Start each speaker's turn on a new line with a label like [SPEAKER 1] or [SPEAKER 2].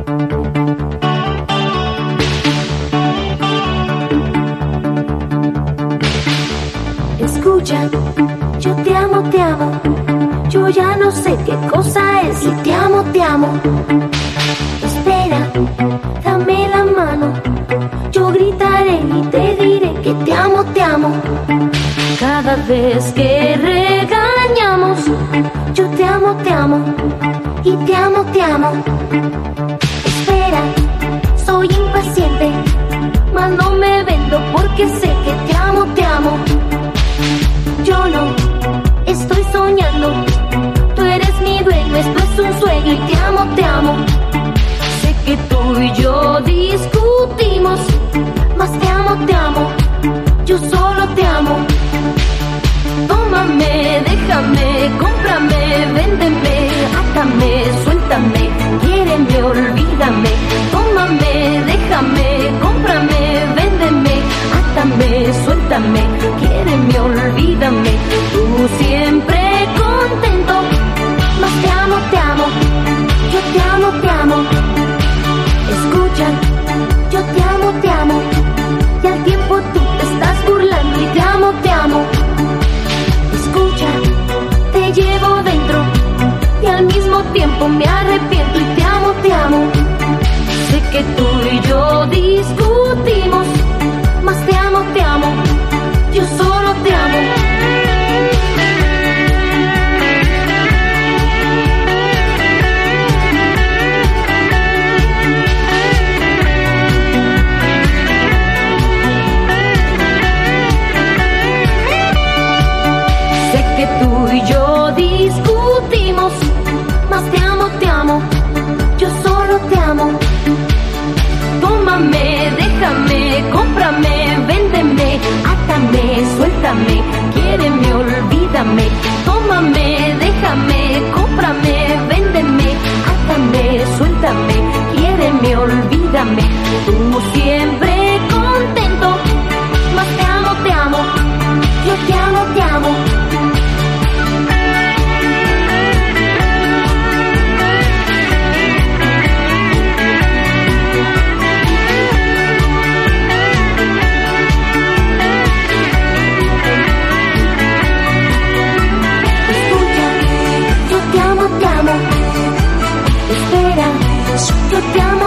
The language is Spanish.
[SPEAKER 1] Escucha, yo te amo, te amo. Yo ya no sé qué cosa es y te amo, te amo. Espera, dame la mano. Yo gritaré y te diré que te amo, te amo. Cada vez que regañamos, yo te amo, te amo. Y te amo, te amo. Espera, soy impaciente, mas no me vendo porque sé que te amo, te amo. Yo no estoy soñando, tú eres mi dueño, esto es un sueño y te amo, te amo. Sé que tú y yo discutimos, mas te amo, yo solo te amo. Tómame, déjame, cómprame, véndeme, átame, suéltame, quiéreme, olvídame. Tómame, déjame, cómprame, véndeme, átame, suéltame, quiéreme, olvídame. Tú siempre contento, mas te amo, yo te amo, te amo. Escucha, yo te amo, y al tiempo tú te estás burlando y te amo, te amo. Escucha, te llevo dentro y al mismo tiempo me arrepiento y te amo, te amo. Sé que tú y yo discutimos, mas te amo, yo solo te amo. Sé que tú y yo discutimos, mas te amo, yo solo te amo. Tómame, déjame, cómprame, véndeme, átame, suéltame, quiéreme, olvídame. Tómame, déjame, cómprame, véndeme, átame, suéltame, quiéreme, olvídame. Tú siempre contento, mas te amo, yo te amo, te amo. Espera, yo te amo.